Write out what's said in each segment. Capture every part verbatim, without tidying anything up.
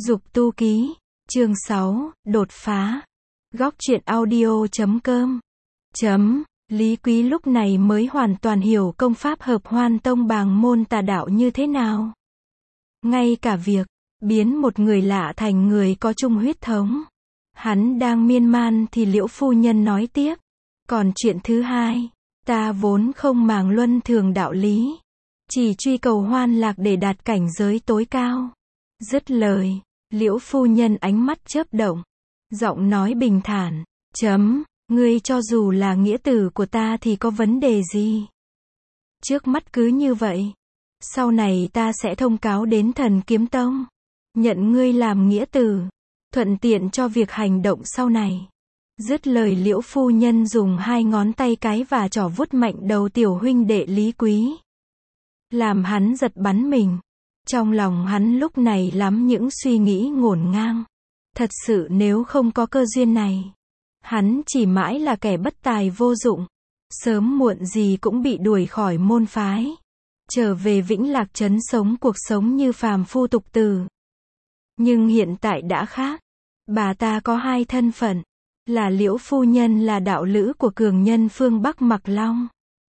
Dục tu ký, chương sáu, đột phá. Góc truyện audio chấm com. Chấm. Lý Quý lúc này mới hoàn toàn hiểu công pháp hợp hoan tông bàng môn tà đạo như thế nào. Ngay cả việc biến một người lạ thành người có chung huyết thống. Hắn đang miên man thì Liễu phu nhân nói tiếp. Còn chuyện thứ hai, ta vốn không màng luân thường đạo lý. Chỉ truy cầu hoan lạc để đạt cảnh giới tối cao. Dứt lời, Liễu phu nhân ánh mắt chớp động. Giọng nói bình thản. Chấm, ngươi cho dù là nghĩa tử của ta thì có vấn đề gì? Trước mắt cứ như vậy. Sau này ta sẽ thông cáo đến Thần Kiếm Tông. Nhận ngươi làm nghĩa tử. Thuận tiện cho việc hành động sau này. Dứt lời Liễu phu nhân dùng hai ngón tay cái và trỏ vuốt mạnh đầu tiểu huynh đệ Lý Quý. Làm hắn giật bắn mình. Trong lòng hắn lúc này lắm những suy nghĩ ngổn ngang. Thật sự nếu không có cơ duyên này, hắn chỉ mãi là kẻ bất tài vô dụng. Sớm muộn gì cũng bị đuổi khỏi môn phái. Trở về Vĩnh Lạc Trấn sống cuộc sống như phàm phu tục tử. Nhưng hiện tại đã khác. Bà ta có hai thân phận. Là Liễu phu nhân là đạo lữ của cường nhân phương Bắc Mặc Long.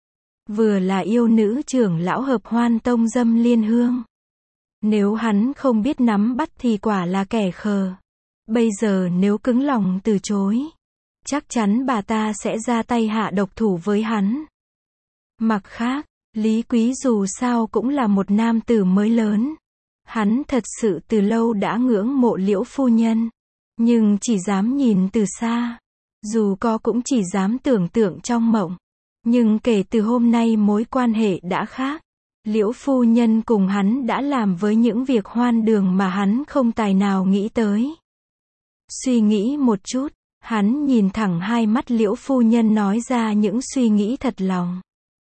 Vừa là yêu nữ trưởng lão hợp hoan tông Dâm Liên Hương. Nếu hắn không biết nắm bắt thì quả là kẻ khờ. Bây giờ nếu cứng lòng từ chối, chắc chắn bà ta sẽ ra tay hạ độc thủ với hắn. Mặt khác, Lý Quý dù sao cũng là một nam tử mới lớn. Hắn thật sự từ lâu đã ngưỡng mộ Liễu phu nhân. Nhưng chỉ dám nhìn từ xa. Dù có cũng chỉ dám tưởng tượng trong mộng. Nhưng kể từ hôm nay mối quan hệ đã khác. Liễu phu nhân cùng hắn đã làm với những việc hoan đường mà hắn không tài nào nghĩ tới. Suy nghĩ một chút, hắn nhìn thẳng hai mắt Liễu phu nhân nói ra những suy nghĩ thật lòng.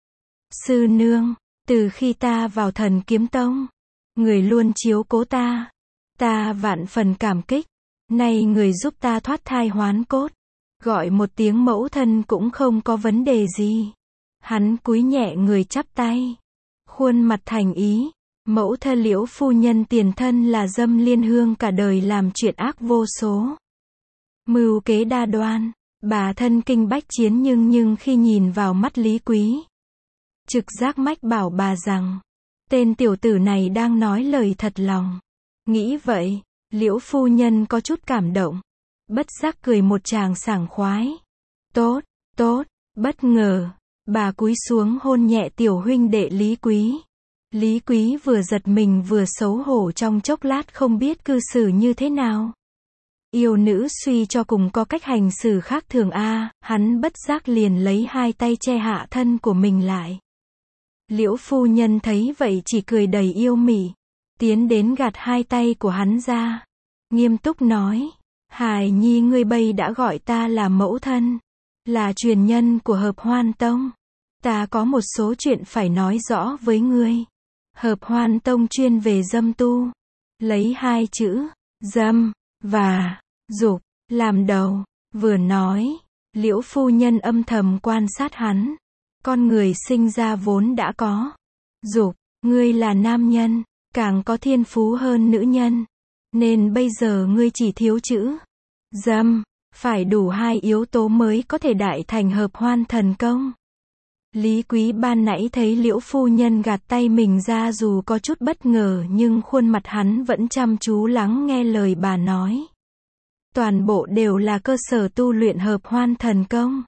Sư nương, từ khi ta vào Thần Kiếm Tông, người luôn chiếu cố ta. Ta vạn phần cảm kích. Nay người giúp ta thoát thai hoán cốt. Gọi một tiếng mẫu thân cũng không có vấn đề gì. Hắn cúi nhẹ người chắp tay. Khuôn mặt thành ý. Mẫu thân Liễu phu nhân tiền thân là Dâm Liên Hương cả đời làm chuyện ác vô số. Mưu kế đa đoan. Bà thân kinh bách chiến nhưng nhưng khi nhìn vào mắt Lý Quý, trực giác mách bảo bà rằng tên tiểu tử này đang nói lời thật lòng. Nghĩ vậy, Liễu phu nhân có chút cảm động. Bất giác cười một tràng sảng khoái. Tốt, tốt, bất ngờ. Bà cúi xuống hôn nhẹ tiểu huynh đệ Lý Quý. Lý Quý vừa giật mình vừa xấu hổ trong chốc lát không biết cư xử như thế nào. Yêu nữ suy cho cùng có cách hành xử khác thường a, hắn bất giác liền lấy hai tay che hạ thân của mình lại. Liễu phu nhân thấy vậy chỉ cười đầy yêu mị, tiến đến gạt hai tay của hắn ra. Nghiêm túc nói, hài nhi ngươi bây đã gọi ta là mẫu thân. Là truyền nhân của hợp hoan tông. Ta có một số chuyện phải nói rõ với ngươi. Hợp hoan tông chuyên về dâm tu. Lấy hai chữ, dâm, và, dục, làm đầu. Vừa nói, Liễu phu nhân âm thầm quan sát hắn. Con người sinh ra vốn đã có dục, ngươi là nam nhân, càng có thiên phú hơn nữ nhân. Nên bây giờ ngươi chỉ thiếu chữ dâm, phải đủ hai yếu tố mới có thể đại thành hợp hoan thần công. Lý Quý ban nãy thấy Liễu phu nhân gạt tay mình ra dù có chút bất ngờ nhưng khuôn mặt hắn vẫn chăm chú lắng nghe lời bà nói. Toàn bộ đều là cơ sở tu luyện hợp hoan thần công.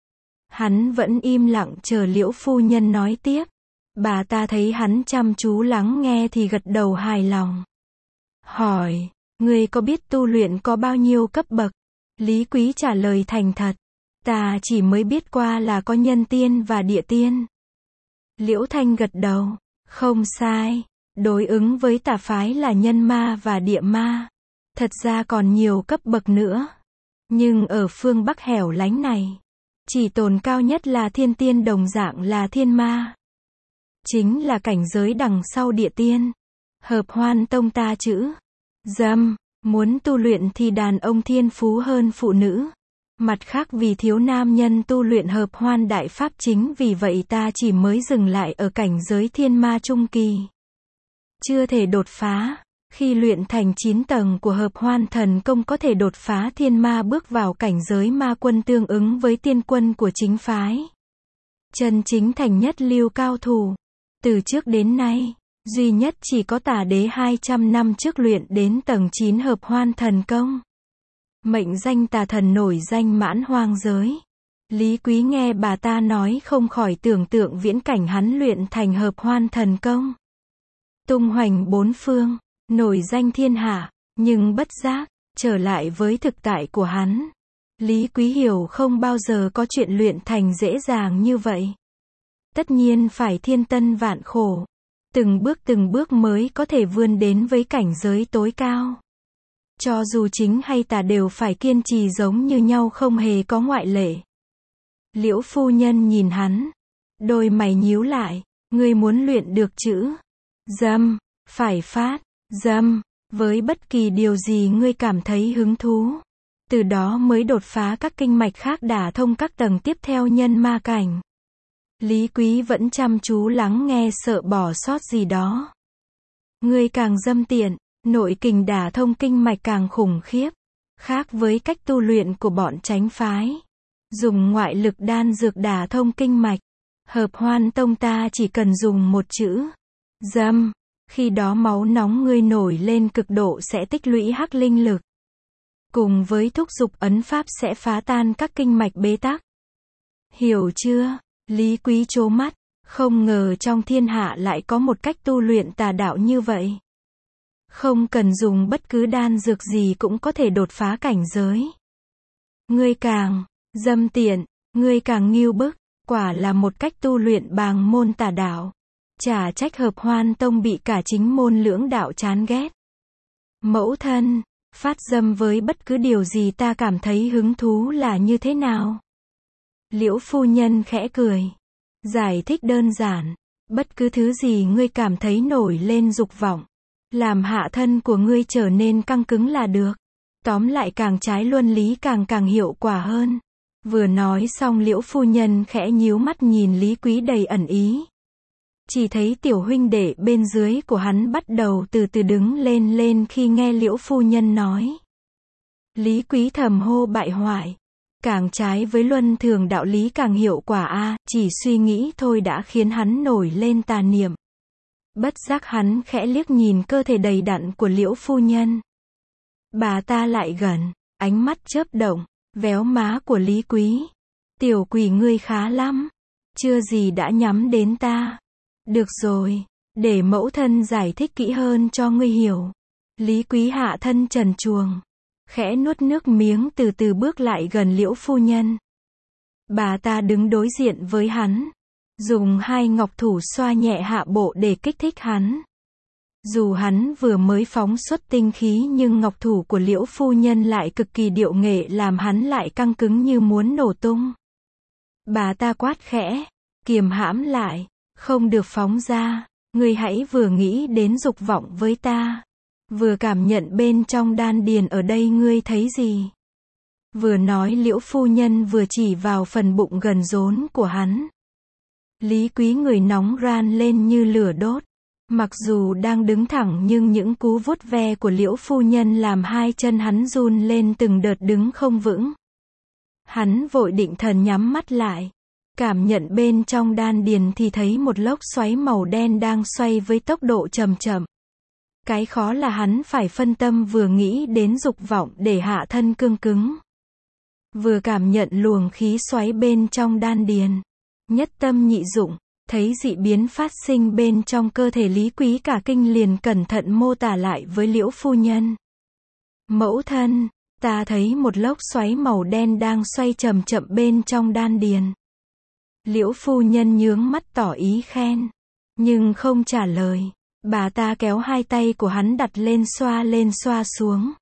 Hắn vẫn im lặng chờ Liễu phu nhân nói tiếp. Bà ta thấy hắn chăm chú lắng nghe thì gật đầu hài lòng. Hỏi, ngươi có biết tu luyện có bao nhiêu cấp bậc? Lý Quý trả lời thành thật. Ta chỉ mới biết qua là có nhân tiên và địa tiên. Liễu Thanh gật đầu. Không sai. Đối ứng với tà phái là nhân ma và địa ma. Thật ra còn nhiều cấp bậc nữa. Nhưng ở phương Bắc hẻo lánh này, chỉ tồn cao nhất là thiên tiên đồng dạng là thiên ma. Chính là cảnh giới đằng sau địa tiên. Hợp hoan tông ta chữ dâm, muốn tu luyện thì đàn ông thiên phú hơn phụ nữ. Mặt khác vì thiếu nam nhân tu luyện hợp hoan đại pháp chính vì vậy ta chỉ mới dừng lại ở cảnh giới thiên ma trung kỳ. Chưa thể đột phá. Khi luyện thành chín tầng của hợp hoan thần công có thể đột phá thiên ma bước vào cảnh giới ma quân tương ứng với tiên quân của chính phái. Chân chính thành nhất lưu cao thủ. Từ trước đến nay, duy nhất chỉ có Tả Đế hai trăm năm trước luyện đến tầng chín hợp hoan thần công. Mệnh danh tà thần nổi danh mãn hoang giới. Lý Quý nghe bà ta nói không khỏi tưởng tượng viễn cảnh hắn luyện thành hợp hoan thần công. Tung hoành bốn phương, nổi danh thiên hạ, nhưng bất giác, trở lại với thực tại của hắn. Lý Quý hiểu không bao giờ có chuyện luyện thành dễ dàng như vậy. Tất nhiên phải thiên tân vạn khổ. Từng bước từng bước mới có thể vươn đến với cảnh giới tối cao. Cho dù chính hay tà đều phải kiên trì giống như nhau không hề có ngoại lệ. Liễu phu nhân nhìn hắn. Đôi mày nhíu lại. Ngươi muốn luyện được chữ dâm, phải phát dâm, với bất kỳ điều gì ngươi cảm thấy hứng thú. Từ đó mới đột phá các kinh mạch khác đả thông các tầng tiếp theo nhân ma cảnh. Lý Quý vẫn chăm chú lắng nghe sợ bỏ sót gì đó. Ngươi càng dâm tiện, nội kình đả thông kinh mạch càng khủng khiếp. Khác với cách tu luyện của bọn chánh phái. Dùng ngoại lực đan dược đả thông kinh mạch. Hợp hoan tông ta chỉ cần dùng một chữ dâm. Khi đó máu nóng ngươi nổi lên cực độ sẽ tích lũy hắc linh lực. Cùng với thúc dục ấn pháp sẽ phá tan các kinh mạch bế tắc. Hiểu chưa? Lý Quý trố mắt, không ngờ trong thiên hạ lại có một cách tu luyện tà đạo như vậy. Không cần dùng bất cứ đan dược gì cũng có thể đột phá cảnh giới. Ngươi càng dâm tiện, ngươi càng nghiêu bức, quả là một cách tu luyện bàng môn tà đạo. Chả trách hợp hoan tông bị cả chính môn lưỡng đạo chán ghét. Mẫu thân, phát dâm với bất cứ điều gì ta cảm thấy hứng thú là như thế nào? Liễu phu nhân khẽ cười. Giải thích đơn giản. Bất cứ thứ gì ngươi cảm thấy nổi lên dục vọng. Làm hạ thân của ngươi trở nên căng cứng là được. Tóm lại càng trái luân lý càng càng hiệu quả hơn. Vừa nói xong Liễu phu nhân khẽ nhíu mắt nhìn Lý Quý đầy ẩn ý. Chỉ thấy tiểu huynh đệ bên dưới của hắn bắt đầu từ từ đứng lên lên khi nghe Liễu phu nhân nói. Lý Quý thầm hô bại hoại. Càng trái với luân thường đạo lý càng hiệu quả a, chỉ suy nghĩ thôi đã khiến hắn nổi lên tà niệm. Bất giác hắn khẽ liếc nhìn cơ thể đầy đặn của Liễu phu nhân. Bà ta lại gần, ánh mắt chớp động, véo má của Lý Quý. Tiểu quỷ ngươi khá lắm, chưa gì đã nhắm đến ta. Được rồi, để mẫu thân giải thích kỹ hơn cho ngươi hiểu. Lý Quý hạ thân trần truồng, khẽ nuốt nước miếng từ từ bước lại gần Liễu phu nhân. Bà ta đứng đối diện với hắn, dùng hai ngọc thủ xoa nhẹ hạ bộ để kích thích hắn. Dù hắn vừa mới phóng xuất tinh khí nhưng ngọc thủ của Liễu phu nhân lại cực kỳ điệu nghệ làm hắn lại căng cứng như muốn nổ tung. Bà ta quát khẽ, kiềm hãm lại, không được phóng ra, ngươi hãy vừa nghĩ đến dục vọng với ta. Vừa cảm nhận bên trong đan điền ở đây ngươi thấy gì? Vừa nói Liễu phu nhân vừa chỉ vào phần bụng gần rốn của hắn. Lý Quý người nóng ran lên như lửa đốt. Mặc dù đang đứng thẳng nhưng những cú vuốt ve của Liễu phu nhân làm hai chân hắn run lên từng đợt đứng không vững. Hắn vội định thần nhắm mắt lại. Cảm nhận bên trong đan điền thì thấy một lốc xoáy màu đen đang xoay với tốc độ chậm chậm. Cái khó là hắn phải phân tâm vừa nghĩ đến dục vọng để hạ thân cương cứng. Vừa cảm nhận luồng khí xoáy bên trong đan điền. Nhất tâm nhị dụng, thấy dị biến phát sinh bên trong cơ thể Lý Quý cả kinh liền cẩn thận mô tả lại với Liễu phu nhân. Mẫu thân, ta thấy một lốc xoáy màu đen đang xoay chậm chậm bên trong đan điền. Liễu phu nhân nhướng mắt tỏ ý khen, nhưng không trả lời. Bà ta kéo hai tay của hắn đặt lên xoa lên xoa xuống.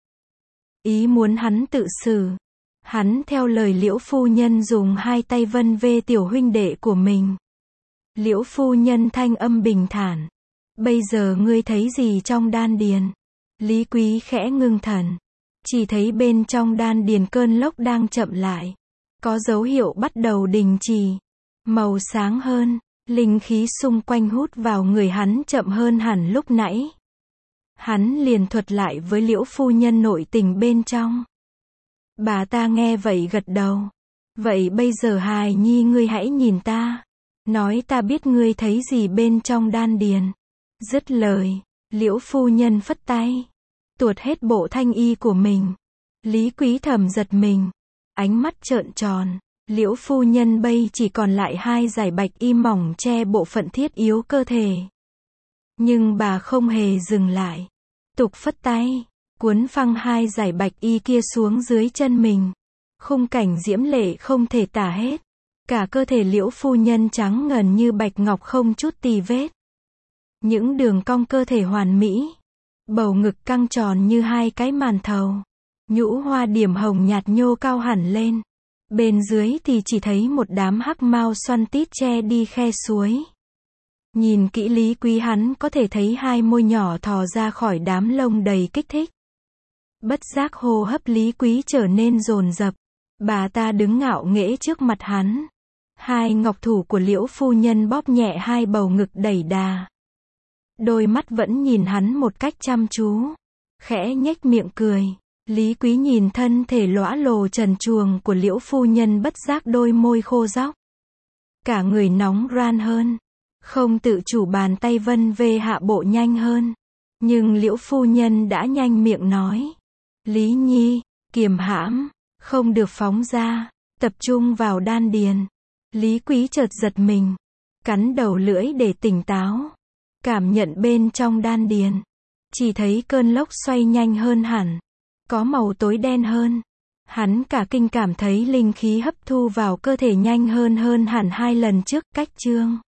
Ý muốn hắn tự xử. Hắn theo lời Liễu phu nhân dùng hai tay vân vê tiểu huynh đệ của mình. Liễu phu nhân thanh âm bình thản. Bây giờ ngươi thấy gì trong đan điền? Lý Quý khẽ ngưng thần. Chỉ thấy bên trong đan điền cơn lốc đang chậm lại. Có dấu hiệu bắt đầu đình trì. Màu sáng hơn. Linh khí xung quanh hút vào người hắn chậm hơn hẳn lúc nãy. Hắn liền thuật lại với Liễu phu nhân nội tình bên trong. Bà ta nghe vậy gật đầu. Vậy bây giờ hài nhi ngươi hãy nhìn ta. Nói ta biết ngươi thấy gì bên trong đan điền. Dứt lời, Liễu phu nhân phất tay. Tuột hết bộ thanh y của mình. Lý Quý thầm giật mình. Ánh mắt trợn tròn. Liễu phu nhân bây chỉ còn lại hai dải bạch y mỏng che bộ phận thiết yếu cơ thể. Nhưng bà không hề dừng lại. Tục phất tay, cuốn phăng hai dải bạch y kia xuống dưới chân mình. Khung cảnh diễm lệ không thể tả hết. Cả cơ thể Liễu phu nhân trắng ngần như bạch ngọc không chút tì vết. Những đường cong cơ thể hoàn mỹ. Bầu ngực căng tròn như hai cái màn thầu. Nhũ hoa điểm hồng nhạt nhô cao hẳn lên. Bên dưới thì chỉ thấy một đám hắc mao xoăn tít che đi khe suối. Nhìn kỹ Lý Quý hắn có thể thấy hai môi nhỏ thò ra khỏi đám lông đầy kích thích. Bất giác hô hấp Lý Quý trở nên dồn dập. Bà ta đứng ngạo nghễ trước mặt hắn. Hai ngọc thủ của Liễu phu nhân bóp nhẹ hai bầu ngực đẩy đà. Đôi mắt vẫn nhìn hắn một cách chăm chú. Khẽ nhếch miệng cười. Lý Quý nhìn thân thể lõa lồ trần truồng của Liễu phu nhân bất giác đôi môi khô róc. Cả người nóng ran hơn. Không tự chủ bàn tay vân về hạ bộ nhanh hơn. Nhưng Liễu phu nhân đã nhanh miệng nói. Lý Nhi, kiềm hãm, không được phóng ra, tập trung vào đan điền. Lý Quý chợt giật mình. Cắn đầu lưỡi để tỉnh táo. Cảm nhận bên trong đan điền. Chỉ thấy cơn lốc xoay nhanh hơn hẳn. Có màu tối đen hơn. Hắn cả kinh cảm thấy linh khí hấp thu vào cơ thể nhanh hơn hơn hẳn hai lần trước. Cách chương